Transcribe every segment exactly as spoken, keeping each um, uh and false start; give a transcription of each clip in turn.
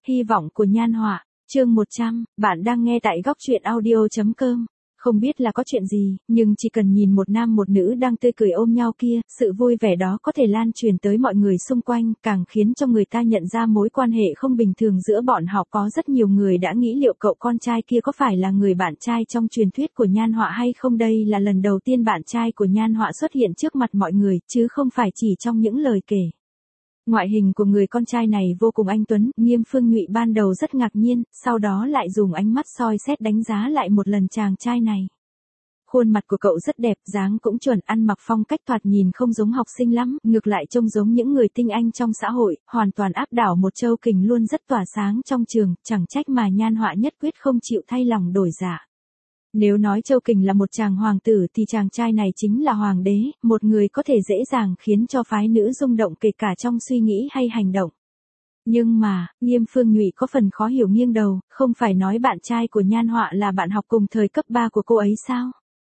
Hy vọng của Nhan Họa, chương một trăm, bạn đang nghe tại góc truyện audio.com. Không biết là có chuyện gì, nhưng chỉ cần nhìn một nam một nữ đang tươi cười ôm nhau kia, sự vui vẻ đó có thể lan truyền tới mọi người xung quanh, càng khiến cho người ta nhận ra mối quan hệ không bình thường giữa bọn họ. Có rất nhiều người đã nghĩ liệu cậu con trai kia có phải là người bạn trai trong truyền thuyết của Nhan Họa hay không. Đây là lần đầu tiên bạn trai của Nhan Họa xuất hiện trước mặt mọi người, chứ không phải chỉ trong những lời kể. Ngoại hình của người con trai này vô cùng anh tuấn, Nghiêm Phương Nhụy ban đầu rất ngạc nhiên, sau đó lại dùng ánh mắt soi xét đánh giá lại một lần chàng trai này. Khuôn mặt của cậu rất đẹp, dáng cũng chuẩn, ăn mặc phong cách thoạt nhìn không giống học sinh lắm, ngược lại trông giống những người tinh anh trong xã hội, hoàn toàn áp đảo một Châu Kình luôn rất tỏa sáng trong trường, chẳng trách mà Nhan Họa nhất quyết không chịu thay lòng đổi dạ. Nếu nói Châu Kình là một chàng hoàng tử thì chàng trai này chính là hoàng đế, một người có thể dễ dàng khiến cho phái nữ rung động kể cả trong suy nghĩ hay hành động. Nhưng mà, Nghiêm Phương Nhụy có phần khó hiểu nghiêng đầu, không phải nói bạn trai của Nhan Họa là bạn học cùng thời cấp ba của cô ấy sao?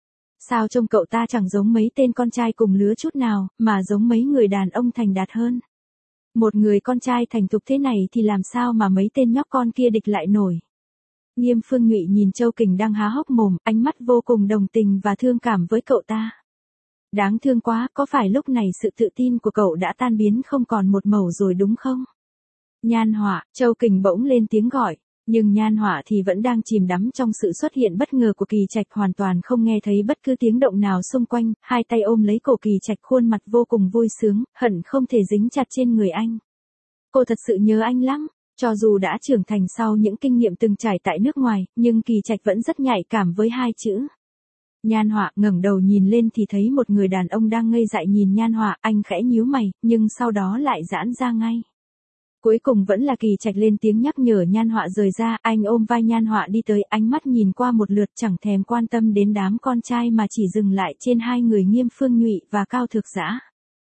Sao trông cậu ta chẳng giống mấy tên con trai cùng lứa chút nào, mà giống mấy người đàn ông thành đạt hơn? Một người con trai thành thục thế này thì làm sao mà mấy tên nhóc con kia địch lại nổi? Nghiêm Phương Nhụy nhìn Châu Kình đang há hốc mồm, ánh mắt vô cùng đồng tình và thương cảm với cậu ta. Đáng thương quá, có phải lúc này sự tự tin của cậu đã tan biến không còn một mẩu rồi đúng không? Nhan Họa, Châu Kình bỗng lên tiếng gọi, nhưng Nhan Họa thì vẫn đang chìm đắm trong sự xuất hiện bất ngờ của Kỳ Trạch, hoàn toàn không nghe thấy bất cứ tiếng động nào xung quanh, hai tay ôm lấy cổ Kỳ Trạch, khuôn mặt vô cùng vui sướng, hận không thể dính chặt trên người anh. Cô thật sự nhớ anh lắm. Cho dù đã trưởng thành sau những kinh nghiệm từng trải tại nước ngoài, nhưng Kỳ Trạch vẫn rất nhạy cảm với hai chữ. Nhan Họa ngẩng đầu nhìn lên thì thấy một người đàn ông đang ngây dại nhìn Nhan Họa, anh khẽ nhíu mày, nhưng sau đó lại giãn ra ngay. Cuối cùng vẫn là Kỳ Trạch lên tiếng nhắc nhở Nhan Họa rời ra, anh ôm vai Nhan Họa đi tới, ánh mắt nhìn qua một lượt chẳng thèm quan tâm đến đám con trai mà chỉ dừng lại trên hai người Nghiêm Phương Nhụy và Cao Thực Dã.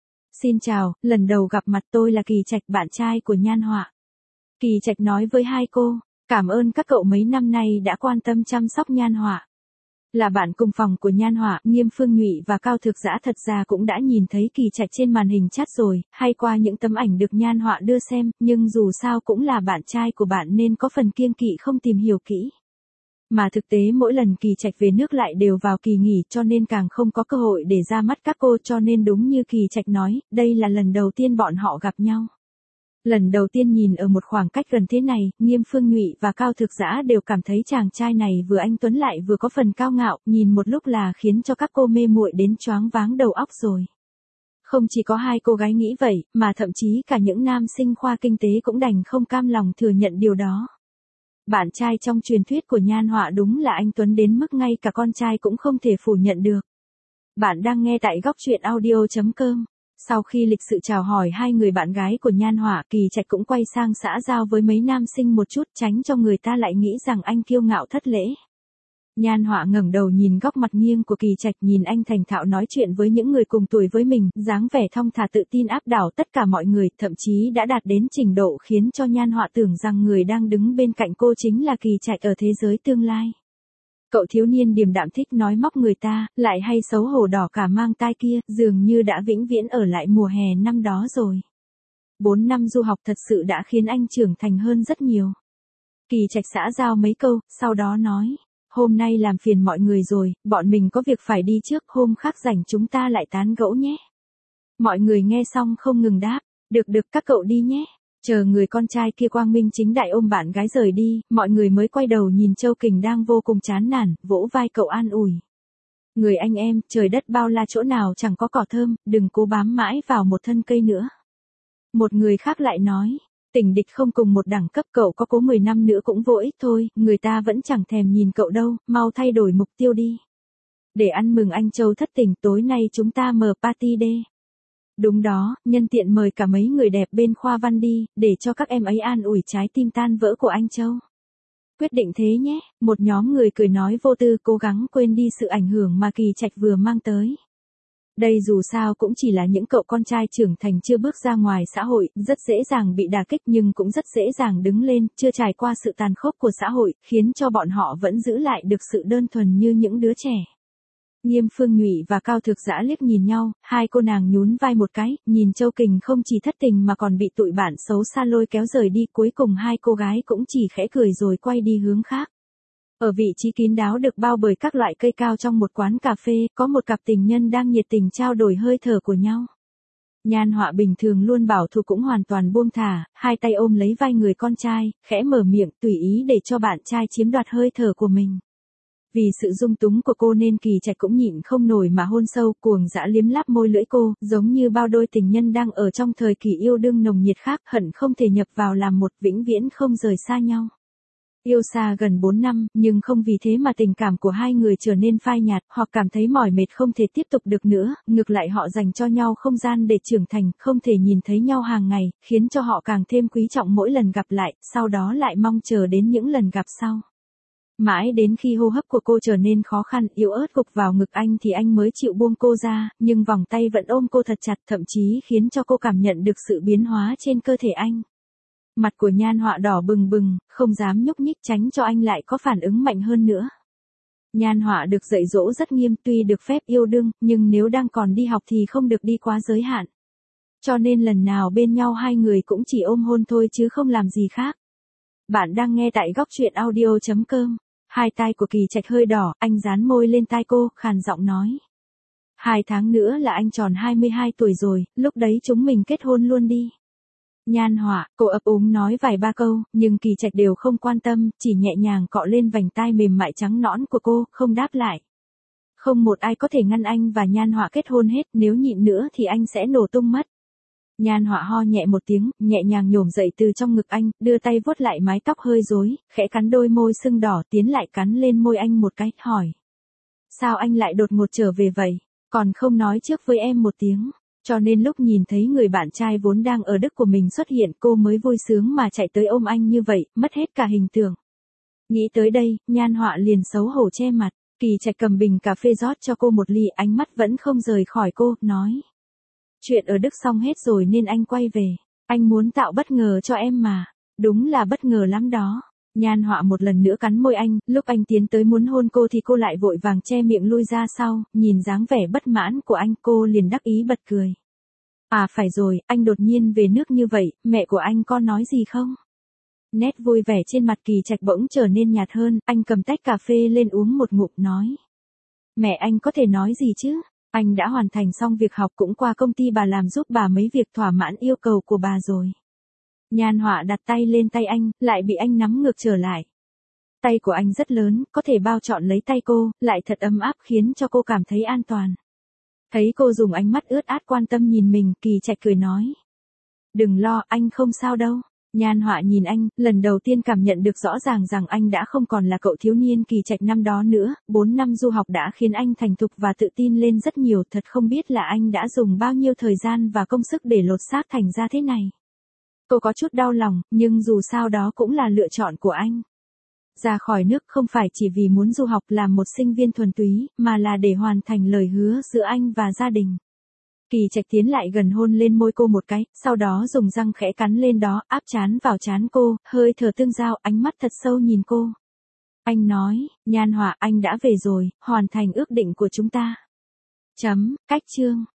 Xin chào, lần đầu gặp mặt, tôi là Kỳ Trạch, bạn trai của Nhan Họa. Kỳ Trạch nói với hai cô, cảm ơn các cậu mấy năm nay đã quan tâm chăm sóc Nhan Họa. Là bạn cùng phòng của Nhan Họa, Nghiêm Phương Nhụy và Cao Thực Dã thật ra cũng đã nhìn thấy Kỳ Trạch trên màn hình chat rồi, hay qua những tấm ảnh được Nhan Họa đưa xem, nhưng dù sao cũng là bạn trai của bạn nên có phần kiêng kỵ không tìm hiểu kỹ. Mà thực tế mỗi lần Kỳ Trạch về nước lại đều vào kỳ nghỉ, cho nên càng không có cơ hội để ra mắt các cô, cho nên đúng như Kỳ Trạch nói, đây là lần đầu tiên bọn họ gặp nhau. Lần đầu tiên nhìn ở một khoảng cách gần thế này, Nghiêm Phương Nhụy và Cao Thực Dã đều cảm thấy chàng trai này vừa anh tuấn lại vừa có phần cao ngạo, nhìn một lúc là khiến cho các cô mê muội đến choáng váng đầu óc rồi. Không chỉ có hai cô gái nghĩ vậy, mà thậm chí cả những nam sinh khoa kinh tế cũng đành không cam lòng thừa nhận điều đó. Bạn trai trong truyền thuyết của Nhan Họa đúng là anh tuấn đến mức ngay cả con trai cũng không thể phủ nhận được. Bạn đang nghe tại góc truyện audio.com. Sau khi lịch sự chào hỏi hai người bạn gái của Nhan Họa, Kỳ Trạch cũng quay sang xã giao với mấy nam sinh một chút, tránh cho người ta lại nghĩ rằng anh kiêu ngạo thất lễ. Nhan Họa ngẩng đầu nhìn góc mặt nghiêng của Kỳ Trạch, nhìn anh thành thạo nói chuyện với những người cùng tuổi với mình, dáng vẻ thong thả tự tin áp đảo tất cả mọi người, thậm chí đã đạt đến trình độ khiến cho Nhan Họa tưởng rằng người đang đứng bên cạnh cô chính là Kỳ Trạch ở thế giới tương lai. Cậu thiếu niên điềm đạm thích nói móc người ta, lại hay xấu hổ đỏ cả mang tai kia, dường như đã vĩnh viễn ở lại mùa hè năm đó rồi. Bốn năm du học thật sự đã khiến anh trưởng thành hơn rất nhiều. Kỳ Trạch xã giao mấy câu, sau đó nói, hôm nay làm phiền mọi người rồi, bọn mình có việc phải đi trước, hôm khác rảnh chúng ta lại tán gẫu nhé. Mọi người nghe xong không ngừng đáp, được được các cậu đi nhé. Chờ người con trai kia quang minh chính đại ôm bạn gái rời đi, mọi người mới quay đầu nhìn Châu Kình đang vô cùng chán nản, vỗ vai cậu an ủi. Người anh em, trời đất bao la chỗ nào chẳng có cỏ thơm, đừng cố bám mãi vào một thân cây nữa. Một người khác lại nói, tình địch không cùng một đẳng cấp, cậu có cố mười năm nữa cũng vô ích thôi, người ta vẫn chẳng thèm nhìn cậu đâu, mau thay đổi mục tiêu đi. Để ăn mừng anh Châu thất tình, tối nay chúng ta mở party đê. Đúng đó, nhân tiện mời cả mấy người đẹp bên khoa văn đi, để cho các em ấy an ủi trái tim tan vỡ của anh Châu. Quyết định thế nhé, một nhóm người cười nói vô tư, cố gắng quên đi sự ảnh hưởng mà Kỳ Trạch vừa mang tới. Đây dù sao cũng chỉ là những cậu con trai trưởng thành chưa bước ra ngoài xã hội, rất dễ dàng bị đả kích nhưng cũng rất dễ dàng đứng lên, chưa trải qua sự tàn khốc của xã hội, khiến cho bọn họ vẫn giữ lại được sự đơn thuần như những đứa trẻ. Nghiêm Phương Nhụy và Cao Thực Dã liếc nhìn nhau, hai cô nàng nhún vai một cái, nhìn Châu Kình không chỉ thất tình mà còn bị tụi bạn xấu xa lôi kéo rời đi, cuối cùng hai cô gái cũng chỉ khẽ cười rồi quay đi hướng khác. Ở vị trí kín đáo được bao bởi các loại cây cao trong một quán cà phê, có một cặp tình nhân đang nhiệt tình trao đổi hơi thở của nhau. Nhan Họa bình thường luôn bảo thủ cũng hoàn toàn buông thả, hai tay ôm lấy vai người con trai, khẽ mở miệng tùy ý để cho bạn trai chiếm đoạt hơi thở của mình. Vì sự dung túng của cô nên Kỳ Trạch cũng nhịn không nổi mà hôn sâu, cuồng dã liếm láp môi lưỡi cô, giống như bao đôi tình nhân đang ở trong thời kỳ yêu đương nồng nhiệt khác, hận không thể nhập vào làm một, vĩnh viễn không rời xa nhau. Yêu xa gần bốn năm, nhưng không vì thế mà tình cảm của hai người trở nên phai nhạt, hoặc cảm thấy mỏi mệt không thể tiếp tục được nữa, ngược lại họ dành cho nhau không gian để trưởng thành, không thể nhìn thấy nhau hàng ngày, khiến cho họ càng thêm quý trọng mỗi lần gặp lại, sau đó lại mong chờ đến những lần gặp sau. Mãi đến khi hô hấp của cô trở nên khó khăn, yếu ớt gục vào ngực anh thì anh mới chịu buông cô ra, nhưng vòng tay vẫn ôm cô thật chặt, thậm chí khiến cho cô cảm nhận được sự biến hóa trên cơ thể anh. Mặt của Nhan Họa đỏ bừng bừng, không dám nhúc nhích tránh cho anh lại có phản ứng mạnh hơn nữa. Nhan Họa được dạy dỗ rất nghiêm, tuy được phép yêu đương, nhưng nếu đang còn đi học thì không được đi quá giới hạn. Cho nên lần nào bên nhau hai người cũng chỉ ôm hôn thôi chứ không làm gì khác. Bạn đang nghe tại góc truyện audio chấm com. Hai tai của Kỳ Trạch hơi đỏ, anh dán môi lên tai cô, khàn giọng nói. Hai tháng nữa là anh tròn hai mươi hai tuổi rồi, lúc đấy chúng mình kết hôn luôn đi. Nhan Họa, cô ấp úng nói vài ba câu, nhưng Kỳ Trạch đều không quan tâm, chỉ nhẹ nhàng cọ lên vành tai mềm mại trắng nõn của cô, không đáp lại. Không một ai có thể ngăn anh và Nhan Họa kết hôn hết, nếu nhịn nữa thì anh sẽ nổ tung mất. Nhan Họa ho nhẹ một tiếng, nhẹ nhàng nhổm dậy từ trong ngực anh, đưa tay vuốt lại mái tóc hơi rối, khẽ cắn đôi môi sưng đỏ, tiến lại cắn lên môi anh một cái, hỏi. Sao anh lại đột ngột trở về vậy, còn không nói trước với em một tiếng? Cho nên lúc nhìn thấy người bạn trai vốn đang ở Đức của mình xuất hiện, cô mới vui sướng mà chạy tới ôm anh như vậy, mất hết cả hình tượng. Nghĩ tới đây, Nhan Họa liền xấu hổ che mặt. Kỳ Trạch cầm bình cà phê rót cho cô một ly, ánh mắt vẫn không rời khỏi cô, nói. Chuyện ở Đức xong hết rồi nên anh quay về. Anh muốn tạo bất ngờ cho em mà. Đúng là bất ngờ lắm đó. Nhan Họa một lần nữa cắn môi anh, lúc anh tiến tới muốn hôn cô thì cô lại vội vàng che miệng lui ra sau, nhìn dáng vẻ bất mãn của anh cô liền đắc ý bật cười. À phải rồi, anh đột nhiên về nước như vậy, mẹ của anh có nói gì không? Nét vui vẻ trên mặt Kỳ Trạch bỗng trở nên nhạt hơn, anh cầm tách cà phê lên uống một ngụm nói. Mẹ anh có thể nói gì chứ? Anh đã hoàn thành xong việc học cũng qua công ty bà làm giúp bà mấy việc thỏa mãn yêu cầu của bà rồi. Nhan Họa đặt tay lên tay anh, lại bị anh nắm ngược trở lại. Tay của anh rất lớn, có thể bao trọn lấy tay cô, lại thật ấm áp khiến cho cô cảm thấy an toàn. Thấy cô dùng ánh mắt ướt át quan tâm nhìn mình, Kỳ Trạch cười nói. Đừng lo, anh không sao đâu. Nhan Họa nhìn anh, lần đầu tiên cảm nhận được rõ ràng rằng anh đã không còn là cậu thiếu niên Kỳ Trạch năm đó nữa, bốn năm du học đã khiến anh thành thục và tự tin lên rất nhiều, thật không biết là anh đã dùng bao nhiêu thời gian và công sức để lột xác thành ra thế này. Cô có chút đau lòng, nhưng dù sao đó cũng là lựa chọn của anh. Ra khỏi nước không phải chỉ vì muốn du học làm một sinh viên thuần túy, mà là để hoàn thành lời hứa giữa anh và gia đình. Kỳ Trạch tiến lại gần hôn lên môi cô một cái, sau đó dùng răng khẽ cắn lên đó, áp trán vào trán cô, hơi thở tương giao, ánh mắt thật sâu nhìn cô. Anh nói, Nhan Họa, anh đã về rồi, hoàn thành ước định của chúng ta. Chấm, cách chương.